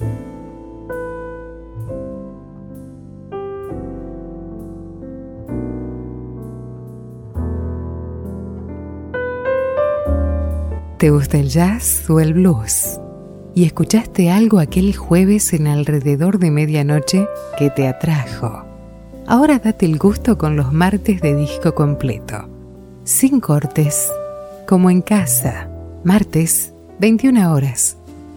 ¿Te gusta el jazz o el blues? ¿Y escuchaste algo aquel jueves en alrededor de medianoche que te atrajo? Ahora date el gusto con los martes de disco completo. Sin cortes, como en casa. Martes, 21 horas.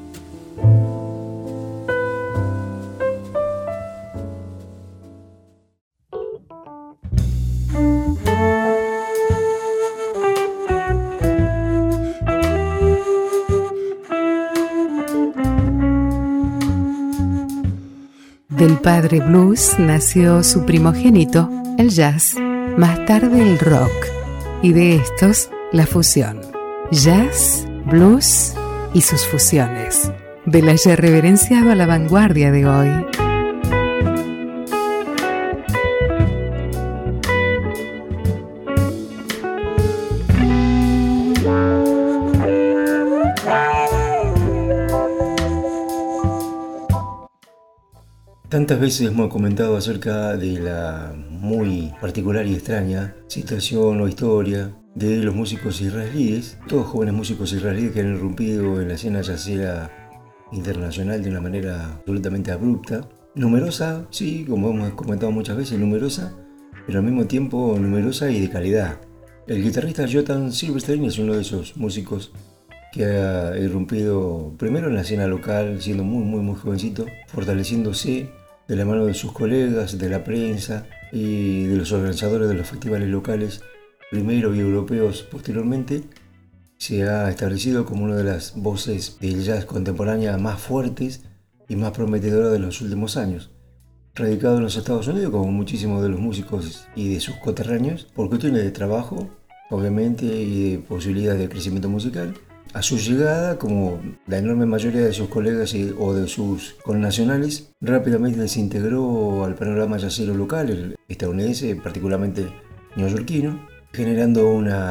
Del padre blues nació su primogénito, el jazz, más tarde el rock, y de estos, la fusión. Jazz, blues y sus fusiones. De la ya reverenciado a la vanguardia de hoy. Tantas veces hemos comentado acerca de la muy particular y extraña situación o historia de los músicos israelíes, todos jóvenes músicos israelíes que han irrumpido en la escena jazzera internacional de una manera absolutamente abrupta, numerosa, sí, como hemos comentado muchas veces, numerosa, pero al mismo tiempo numerosa y de calidad. El guitarrista Jotan Silverstein es uno de esos músicos que ha irrumpido primero en la escena local, siendo muy jovencito, fortaleciéndose de la mano de sus colegas, de la prensa y de los organizadores de los festivales locales, primero y europeos posteriormente. Se ha establecido como una de las voces del jazz contemporánea más fuertes y más prometedoras de los últimos años. Radicado en los Estados Unidos, como muchísimos de los músicos y de sus coterráneos, por cuestiones de trabajo, obviamente, y de posibilidades de crecimiento musical. A su llegada, como la enorme mayoría de sus colegas o de sus connacionales, rápidamente se integró al panorama jazzero local, el estadounidense, particularmente neoyorquino, generando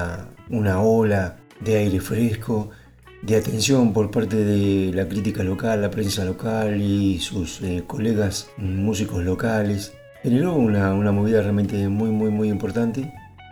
una ola de aire fresco, de atención por parte de la crítica local, la prensa local y sus colegas músicos locales. Generó una movida realmente muy importante.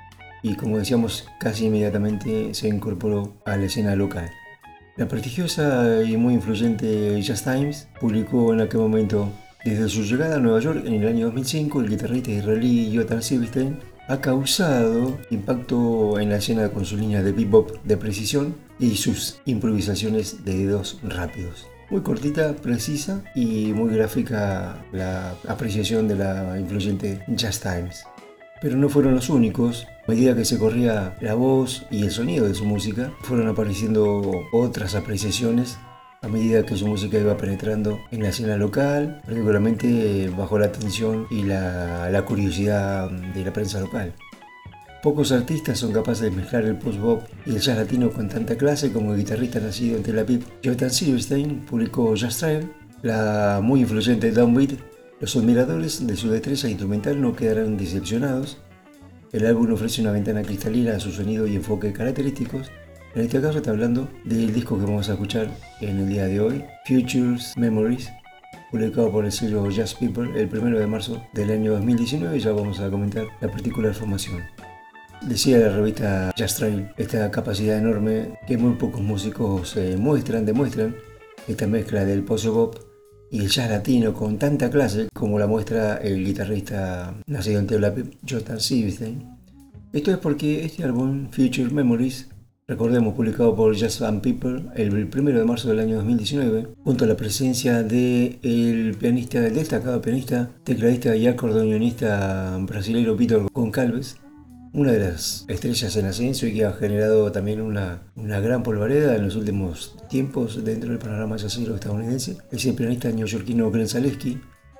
Y como decíamos, casi inmediatamente se incorporó a la escena local. La prestigiosa y muy influyente Jazz Times publicó en aquel momento: desde su llegada a Nueva York en el año 2005, el guitarrista israelí Jotan Silverstein ha causado impacto en la escena con sus líneas de bebop de precisión y sus improvisaciones de dedos rápidos. Muy cortita, precisa y muy gráfica la apreciación de la influyente Jazz Times. Pero no fueron los únicos. A medida que se corría la voz y el sonido de su música, fueron apareciendo otras apreciaciones a medida que su música iba penetrando en la escena local, particularmente bajo la atención y la curiosidad de la prensa local. Pocos artistas son capaces de mezclar el post-bop y el jazz latino con tanta clase como el guitarrista nacido en Tel Aviv, Jotan Silverstein, publicó Jazz Trail, la muy influyente Downbeat. Los admiradores de su destreza instrumental no quedarán decepcionados. El álbum ofrece una ventana cristalina a su sonido y enfoque característicos. En este caso está hablando del disco que vamos a escuchar en el día de hoy, Futures Memories, publicado por el sello Jazz People el 1 de marzo del año 2019. Ya vamos a comentar la particular formación. Decía la revista Jazz Trail, esta capacidad enorme que muy pocos músicos demuestran, esta mezcla del post-bop y el jazz latino con tanta clase como la muestra el guitarrista nacido en Tel Aviv, Jotan Silverstein. Esto es porque este álbum, Future Memories, recordemos, publicado por Jazz and People el 1 de marzo del año 2019, junto a la presencia del destacado pianista, tecladista y acordeonista brasileño Vitor Goncalves, una de las estrellas en ascenso y que ha generado también una gran polvareda en los últimos tiempos dentro del panorama jazzero estadounidense, es el pianista neoyorquino Glenn Zaleski,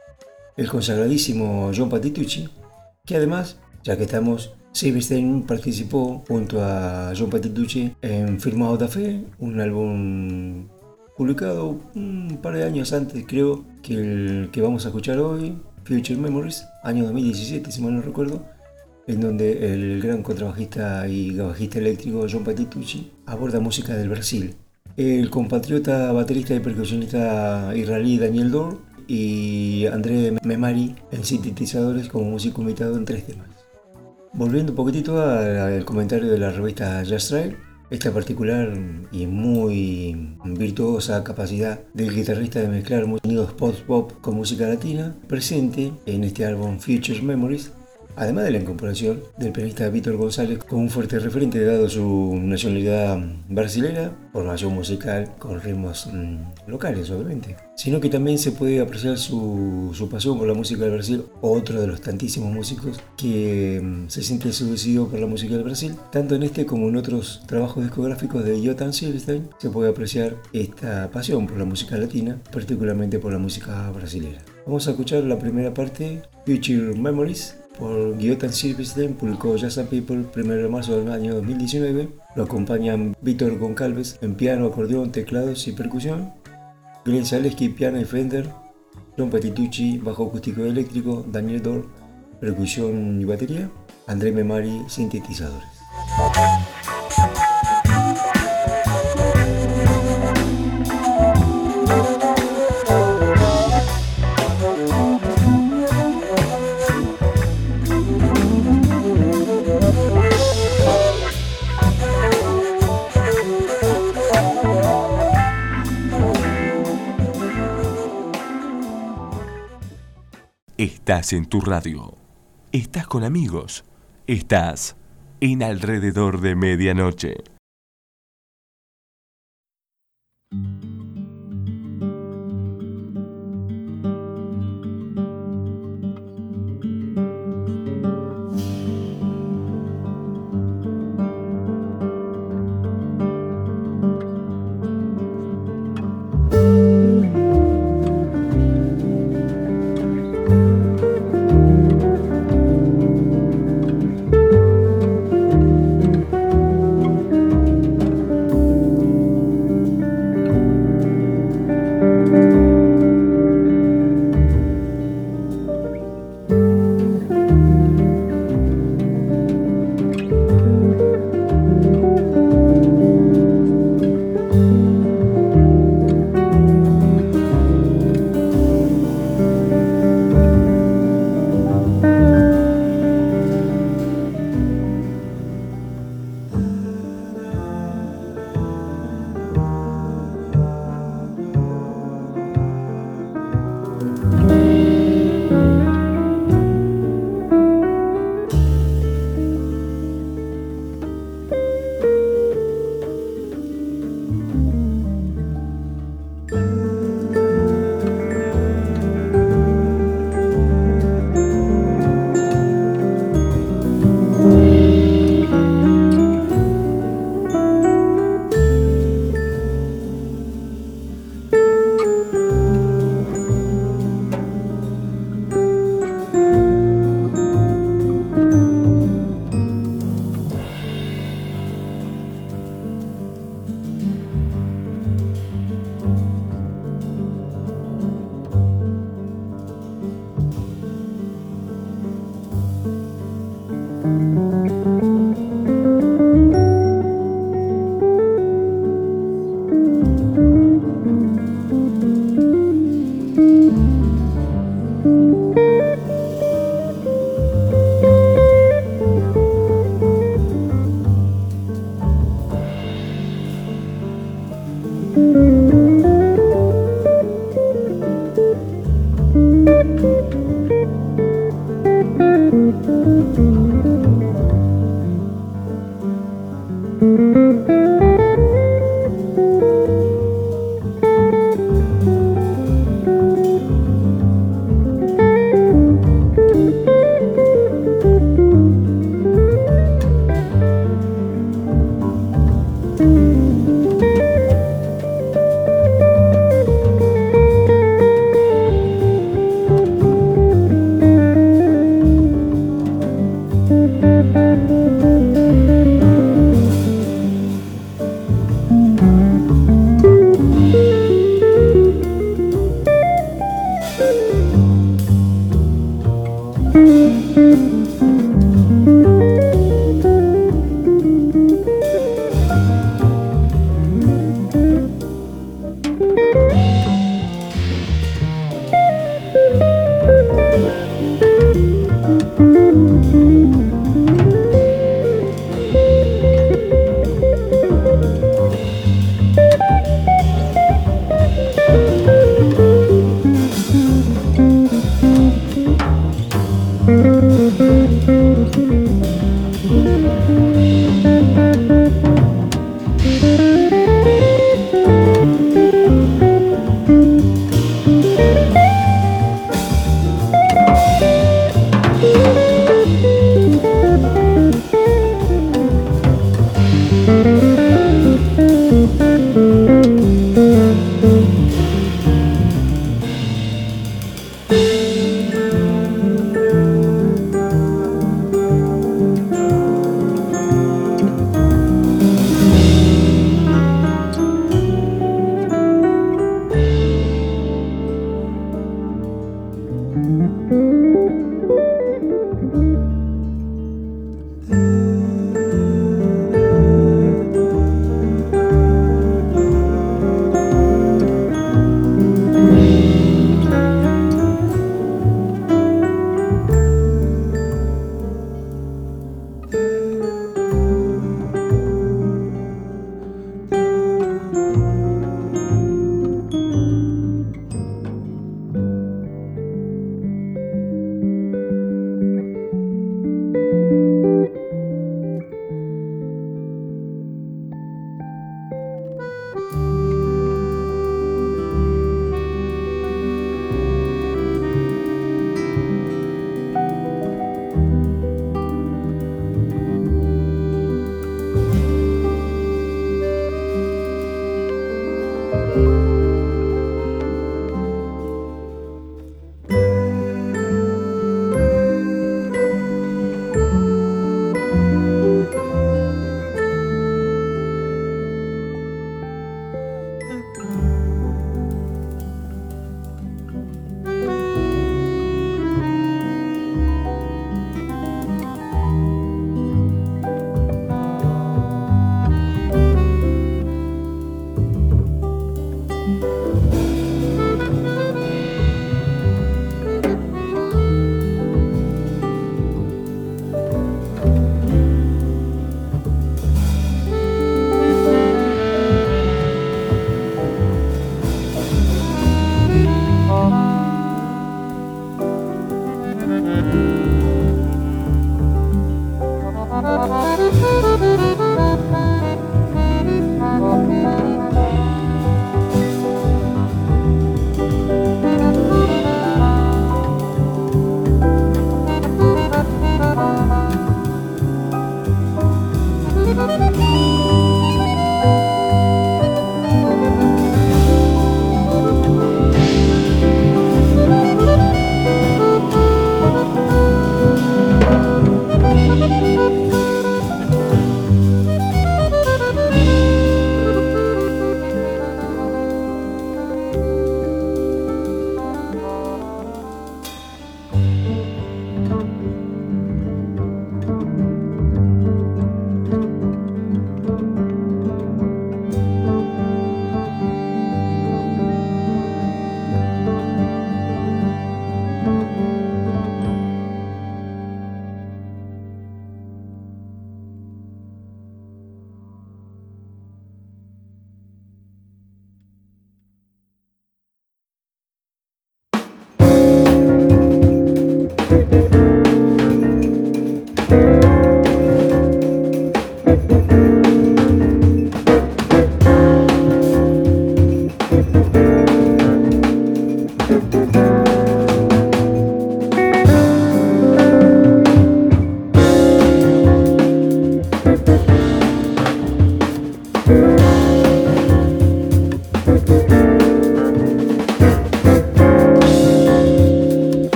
el consagradísimo John Patitucci, que además, ya que estamos, Silverstein participó junto a John Patitucci en Firmado da Fe, un álbum publicado un par de años antes, creo, que el que vamos a escuchar hoy, Future Memories, año 2017, si mal no recuerdo, en donde el gran contrabajista y bajista eléctrico John Patitucci aborda música del Brasil. el compatriota baterista y percusionista israelí Daniel Dor y André Memari en sintetizadores como músico invitado en 3 temas. Volviendo un poquitito al comentario de la revista Jazz Trail, esta particular y muy virtuosa capacidad del guitarrista de mezclar sonidos post-pop con música latina, presente en este álbum Future Memories, además de la incorporación del pianista Vítor González como un fuerte referente dado su nacionalidad brasilera, formación musical con ritmos locales obviamente, sino que también se puede apreciar su pasión por la música del Brasil, otro de los tantísimos músicos que se siente seducido por la música del Brasil. Tanto en este como en otros trabajos discográficos de Jotan Silverstein se puede apreciar esta pasión por la música latina, particularmente por la música brasilera. Vamos a escuchar la primera parte, Future Memories, por Jotan Silverstein, publicó Jazz and People 1 de marzo del año 2019. Lo acompañan Vítor Goncalves en piano, acordeón, teclados y percusión, Glenn Zaleski, piano y Fender, John Petitucci, bajo acústico y eléctrico, Daniel Dor, percusión y batería, André Memari, sintetizadores. Estás en tu radio, estás con amigos, estás en Alrededor de Medianoche.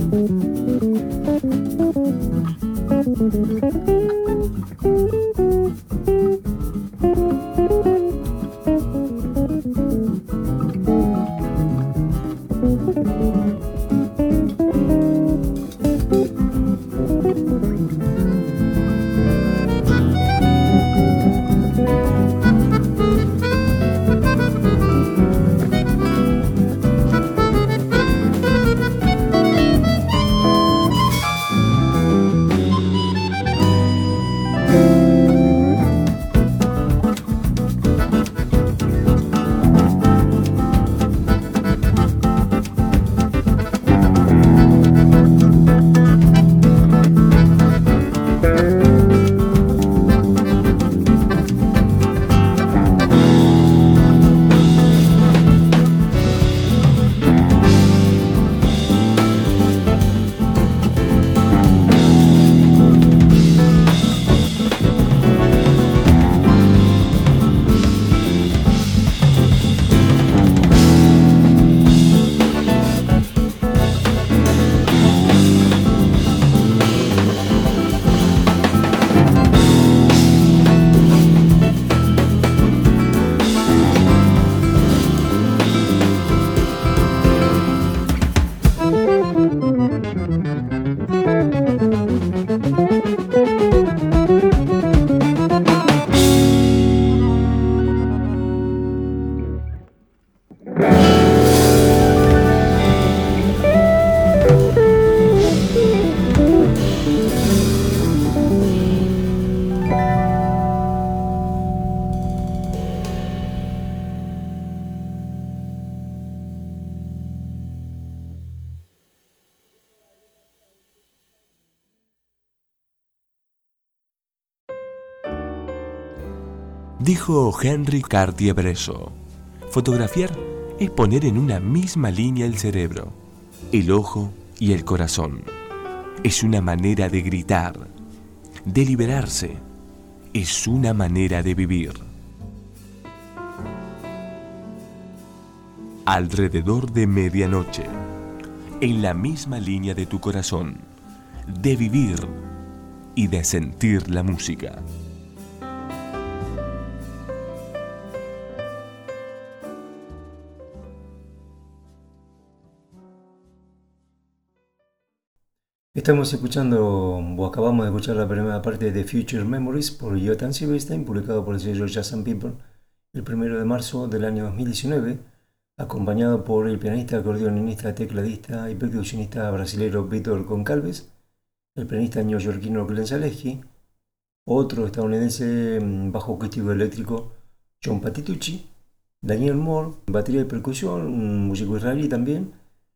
Dijo Henry Cartier-Bresson, fotografiar es poner en una misma línea el cerebro, el ojo y el corazón. Es una manera de gritar, de liberarse. Es una manera de vivir. Alrededor de medianoche, en la misma línea de tu corazón, de vivir y de sentir la música. Estamos escuchando, o acabamos de escuchar la primera parte de Future Memories por Johann Silverstein, publicado por el sello Jazz and People el 1 de marzo del año 2019, acompañado por el pianista, acordeonista, tecladista y percusionista brasileño Vítor Goncalves, el pianista neoyorquino Glenn Zaleski, otro estadounidense bajo acústico eléctrico John Patitucci, Daniel Moore, batería y percusión, un músico israelí también,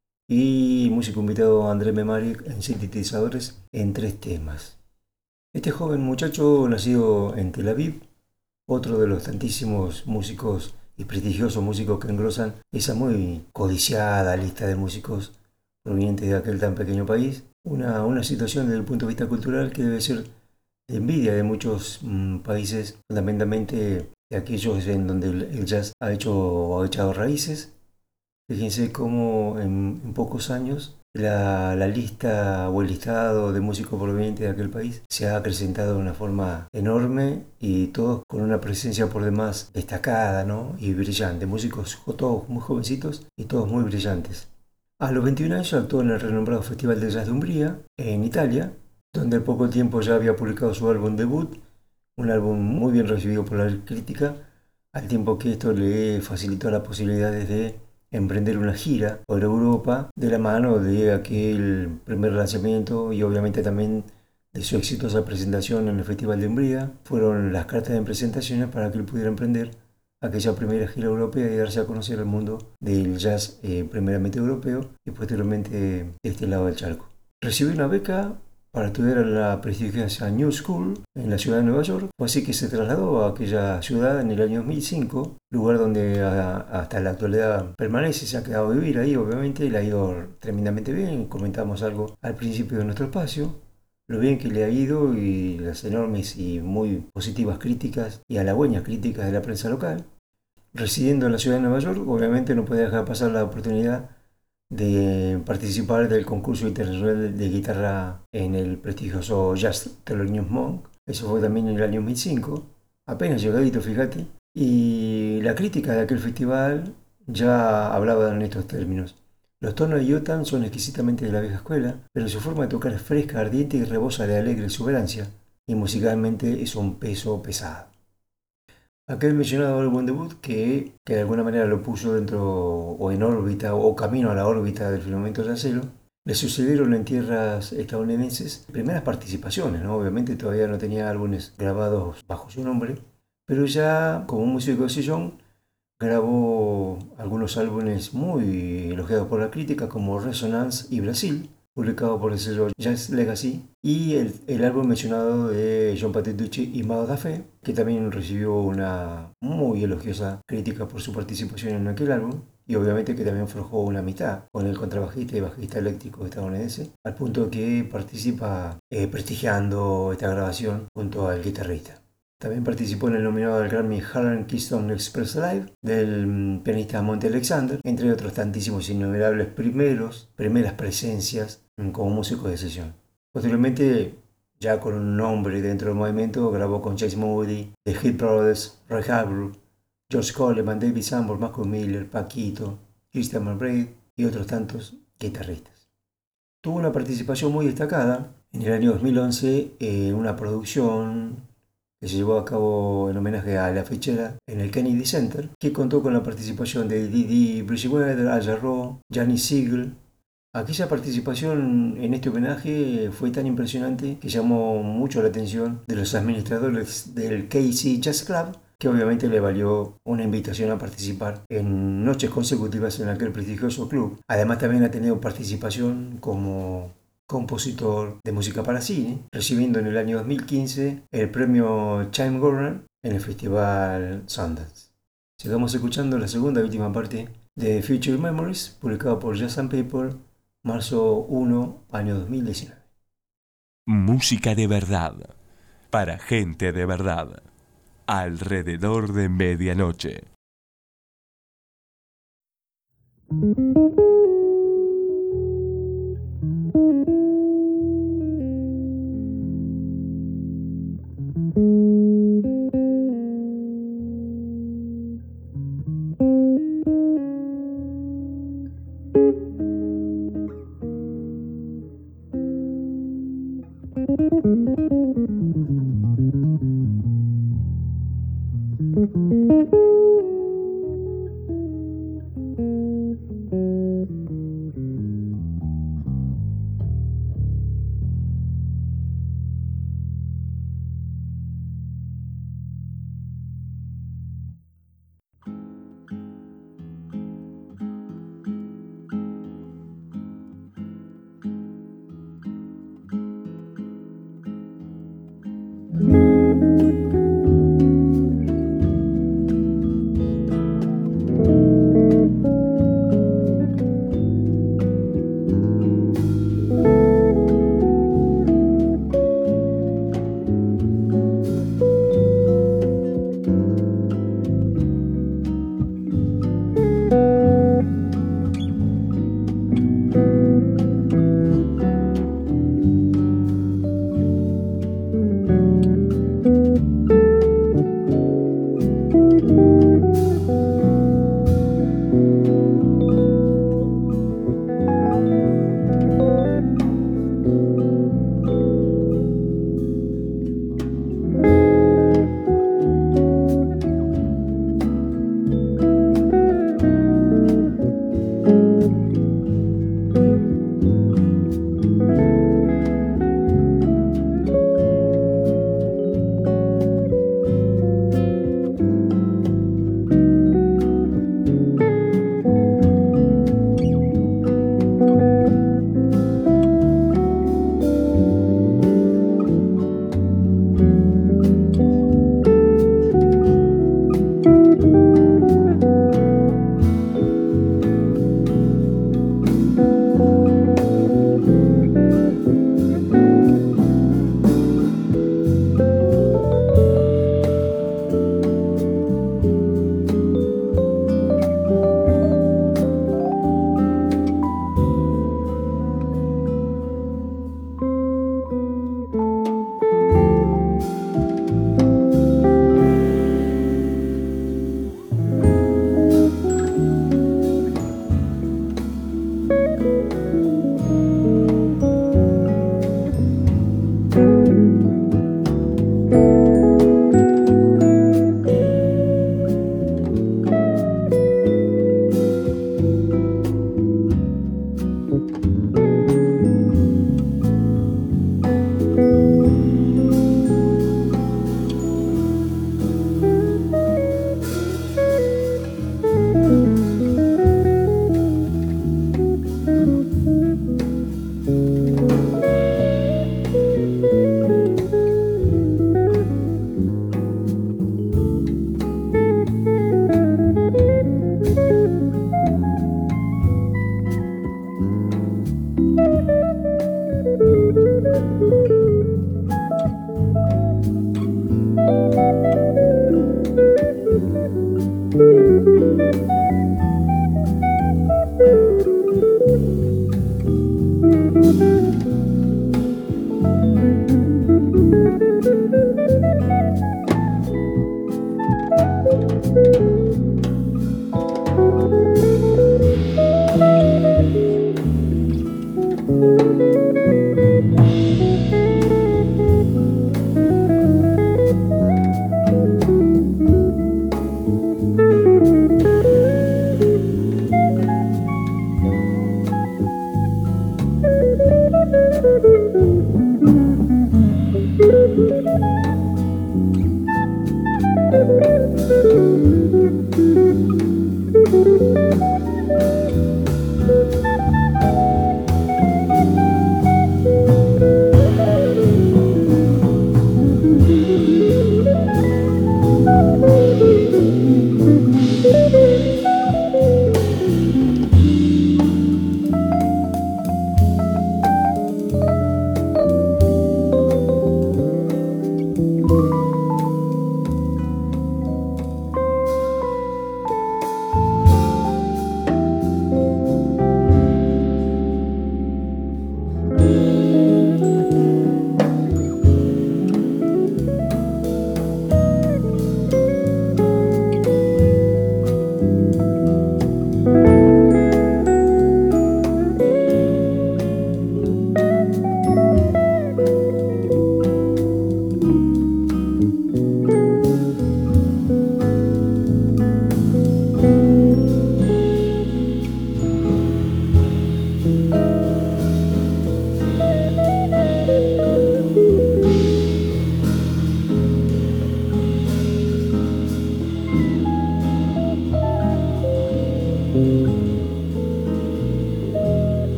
y músico invitado André Memari en sintetizadores en 3 temas. Este joven muchacho nacido en Tel Aviv, otro de los tantísimos músicos y prestigiosos músicos que engrosan esa muy codiciada lista de músicos provenientes de aquel tan pequeño país, una situación desde el punto de vista cultural que debe ser de envidia de muchos países, fundamentalmente de aquellos en donde el jazz ha echado raíces. Fíjense cómo en pocos años la lista o el listado de músicos provenientes de aquel país se ha acrecentado de una forma enorme y todos con una presencia por demás destacada, ¿no? Y brillante. Músicos todos muy jovencitos y todos muy brillantes. A los 21 años actuó en el renombrado Festival de Jazz de Umbría, en Italia, donde al poco tiempo ya había publicado su álbum debut, un álbum muy bien recibido por la crítica, al tiempo que esto le facilitó las posibilidades de emprender una gira por Europa de la mano de aquel primer lanzamiento y obviamente también de su exitosa presentación en el Festival de Umbría. Fueron las cartas de presentaciones para que él pudiera emprender aquella primera gira europea y darse a conocer al mundo del jazz, primeramente europeo y posteriormente de este lado del charco. Recibió una beca para estudiar en la prestigiosa New School en la ciudad de Nueva York. Fue así que se trasladó a aquella ciudad en el año 2005, lugar donde hasta la actualidad permanece, se ha quedado a vivir ahí, obviamente, y le ha ido tremendamente bien. Comentamos algo al principio de nuestro espacio, lo bien que le ha ido y las enormes y muy positivas críticas y halagüeñas críticas de la prensa local. Residiendo en la ciudad de Nueva York, obviamente no puede dejar pasar la oportunidad de participar del concurso internacional de guitarra en el prestigioso Jazz Thelonious Monk. Eso fue también en el año 2005, apenas llegadito, fíjate. Y la crítica de aquel festival ya hablaba en estos términos. Los tonos de Yotam son exquisitamente de la vieja escuela, pero su forma de tocar es fresca, ardiente y rebosa de alegre exuberancia, y musicalmente es un peso pesado. Aquel mencionado álbum debut que de alguna manera lo puso dentro o en órbita o camino a la órbita del firmamento de acero, le sucedieron en tierras estadounidenses primeras participaciones, ¿no? Obviamente todavía no tenía álbumes grabados bajo su nombre, pero ya como músico de sillón grabó algunos álbumes muy elogiados por la crítica como Resonance y Brasil, publicado por el sello Jazz Legacy, y el álbum mencionado de John Patitucci y Mao Dafé, que también recibió una muy elogiosa crítica por su participación en aquel álbum, y obviamente que también forjó una amistad con el contrabajista y bajista eléctrico estadounidense, al punto que participa prestigiando esta grabación junto al guitarrista. También participó en el nominado al Grammy Harlem Keystone Express Live del pianista Monty Alexander, entre otros tantísimos innumerables primeras presencias como músico de sesión. Posteriormente, ya con un nombre dentro del movimiento, grabó con Chase Moody, The Hit Brothers, Roy Hargrove, George Coleman, David Sanborn, Marcus Miller, Paquito, Christian McBride y otros tantos guitarristas. Tuvo una participación muy destacada en el año 2011 en una producción que se llevó a cabo en homenaje a la fechera en el Kennedy Center, que contó con la participación de Didi Bridgewater, Al Jarreau, Janis Siegel. Aquella participación en este homenaje fue tan impresionante que llamó mucho la atención de los administradores del KC Jazz Club, que obviamente le valió una invitación a participar en noches consecutivas en aquel prestigioso club. Además también ha tenido participación como compositor de música para cine, recibiendo en el año 2015 el premio Chaim Gurner en el Festival Sundance. Sigamos escuchando la segunda y última parte de Future Memories, publicado por Jazz and Paper, marzo 1, año 2019. Música de verdad, para gente de verdad, alrededor de medianoche.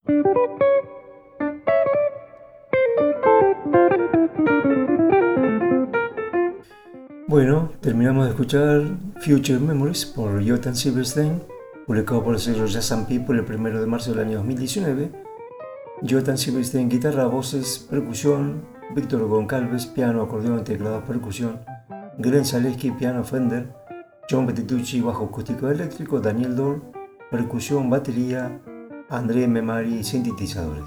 Bueno, terminamos de escuchar Future Memories por Johann Silverstein, publicado por el sello Jazz & People el 1 de marzo del año 2019. Johann Silverstein, guitarra, voces, percusión, Víctor Goncalves, piano, acordeón, teclado, percusión, Glenn Zaleski, piano Fender, John Petitucci, bajo acústico eléctrico, Daniel Dor, percusión, batería, André Memari, sintetizadores.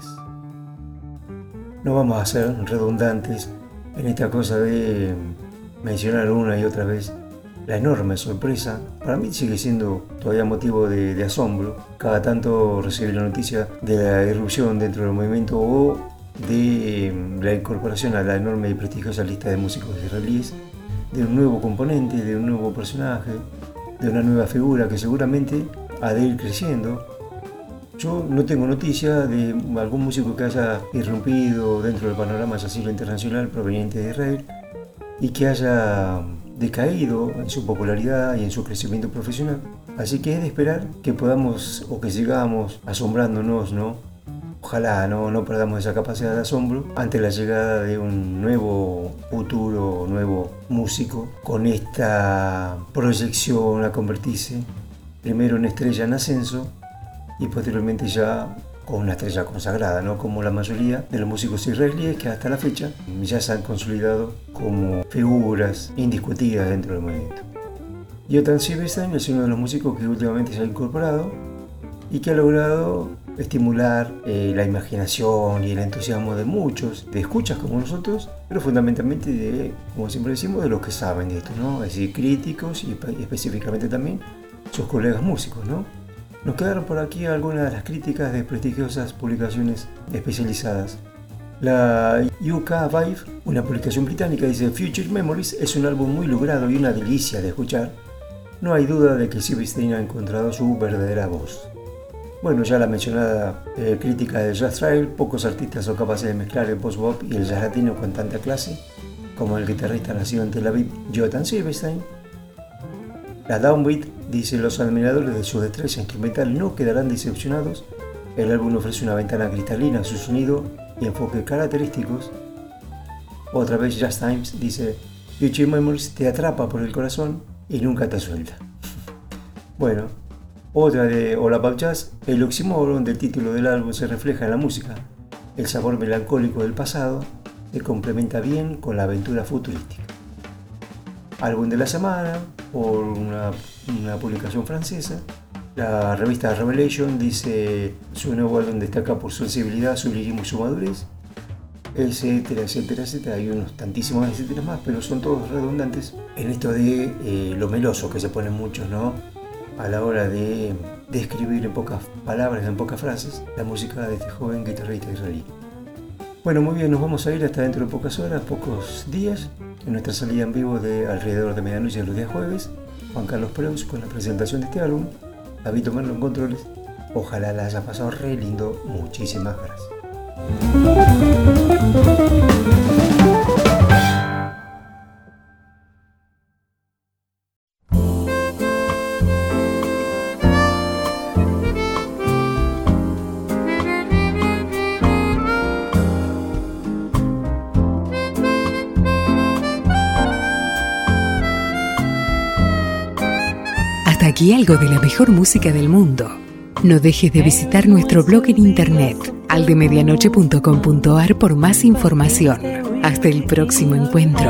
No vamos a ser redundantes en esta cosa de mencionar una y otra vez la enorme sorpresa. Para mí sigue siendo todavía motivo de asombro cada tanto recibir la noticia de la irrupción dentro del movimiento o de la incorporación a la enorme y prestigiosa lista de músicos israelíes de un nuevo componente, de un nuevo personaje, de una nueva figura que seguramente ha de ir creciendo. Yo no tengo noticia de algún músico que haya irrumpido dentro del panorama jazzero internacional proveniente de Israel y que haya decaído en su popularidad y en su crecimiento profesional. Así que es de esperar que podamos o que sigamos asombrándonos, ¿no? Ojalá no perdamos esa capacidad de asombro ante la llegada de un nuevo futuro, nuevo músico con esta proyección a convertirse primero en estrella en ascenso y posteriormente ya con una estrella consagrada, ¿no? Como la mayoría de los músicos israelíes que hasta la fecha ya se han consolidado como figuras indiscutidas dentro del movimiento. Johann Silverstein es uno de los músicos que últimamente se ha incorporado y que ha logrado estimular la imaginación y el entusiasmo de muchos, de escuchas como nosotros, pero fundamentalmente de, como siempre decimos, de los que saben de esto, ¿no? Es decir, críticos y específicamente también sus colegas músicos, ¿no? Nos quedaron por aquí algunas de las críticas de prestigiosas publicaciones especializadas. La UK Vibe, una publicación británica, dice: Future Memories es un álbum muy logrado y una delicia de escuchar. No hay duda de que Silverstein ha encontrado su verdadera voz. Bueno, ya la mencionada crítica de Jazz Trail, pocos artistas son capaces de mezclar el post-bop y el jazz latino con tanta clase, como el guitarrista nacido en Tel Aviv, Johann Silverstein. La Downbeat dice: los admiradores de su destreza instrumental no quedarán decepcionados. El álbum ofrece una ventana cristalina a su sonido y enfoques característicos. Otra vez Jazz Times dice: Future Memories te atrapa por el corazón y nunca te suelta. Bueno, otra de All About Jazz: el oxímoron del título del álbum se refleja en la música. El sabor melancólico del pasado se complementa bien con la aventura futurística. Álbum de la semana por una publicación francesa. La revista Revelation dice: su nuevo álbum destaca por su sensibilidad, su lirismo y su madurez, etcétera, etcétera, etcétera. Hay unos tantísimos etcétera más, pero son todos redundantes en esto de lo meloso que se ponen muchos, ¿no? A la hora de describir en pocas palabras, en pocas frases, la música de este joven guitarrista israelí. Bueno, muy bien, nos vamos a ir hasta dentro de pocas horas, pocos días, en nuestra salida en vivo de alrededor de medianoche de los días jueves. Juan Carlos Preus con la presentación de este álbum, David Merlo en controles. Ojalá la haya pasado re lindo. Muchísimas gracias. Hasta aquí algo de la mejor música del mundo. No dejes de visitar nuestro blog en internet, aldemedianoche.com.ar, por más información. Hasta el próximo encuentro.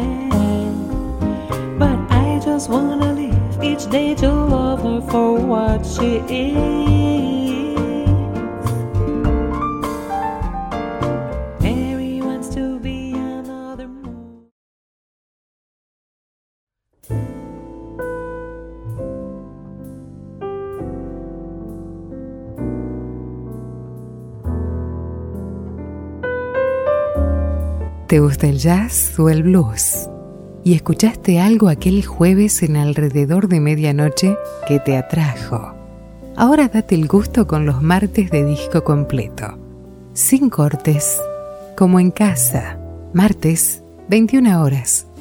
¿Te gusta el jazz o el blues? ¿Y escuchaste algo aquel jueves en alrededor de medianoche que te atrajo? Ahora date el gusto con los martes de disco completo, sin cortes, como en casa, martes, 21 horas.